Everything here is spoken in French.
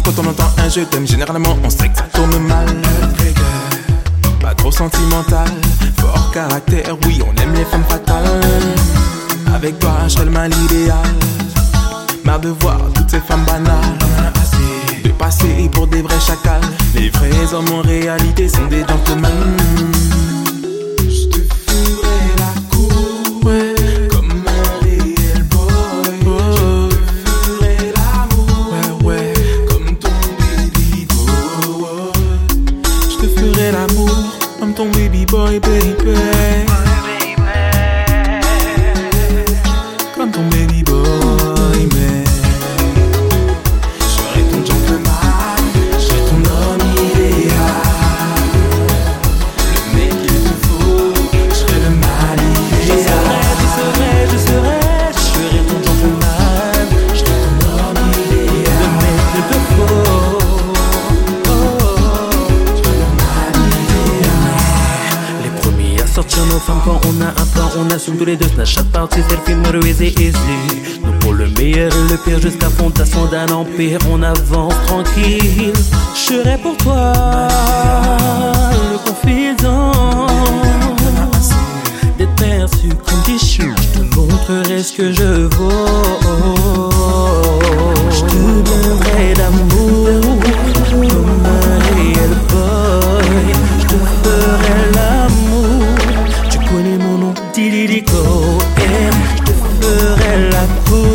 quand on entend un je t'aime. Généralement on sait que ça tourne mal. Pas trop sentimental, fort caractère, oui on aime les femmes fatales. Avec toi je serai le mal idéal. Marre de voir toutes ces femmes banales, de passer pour des vrais chacals. Les vrais hommes en réalité sont des gentlemen. Je te ferai la cour, ouais, comme un réel boy. Je te ferai l'amour, ouais, ouais, comme ton baby boy. Je te ferai l'amour comme ton baby boy, baby. Comme ton baby boy. Sortir nos femmes quand on a un plan, on assume tous les deux. Snapchat party, selfie, Maurice et Easy. Nous pour le meilleur et le pire, jusqu'à fondation d'un empire. On avance tranquille. Je serai pour toi le confident. D'être perçu comme des choux, je te montrerai ce que je vaux. Je te donnerai d'amour comme un réel boy. Je te ferai l'amour. Connais mon nom, Dilico, je te ferai la cour.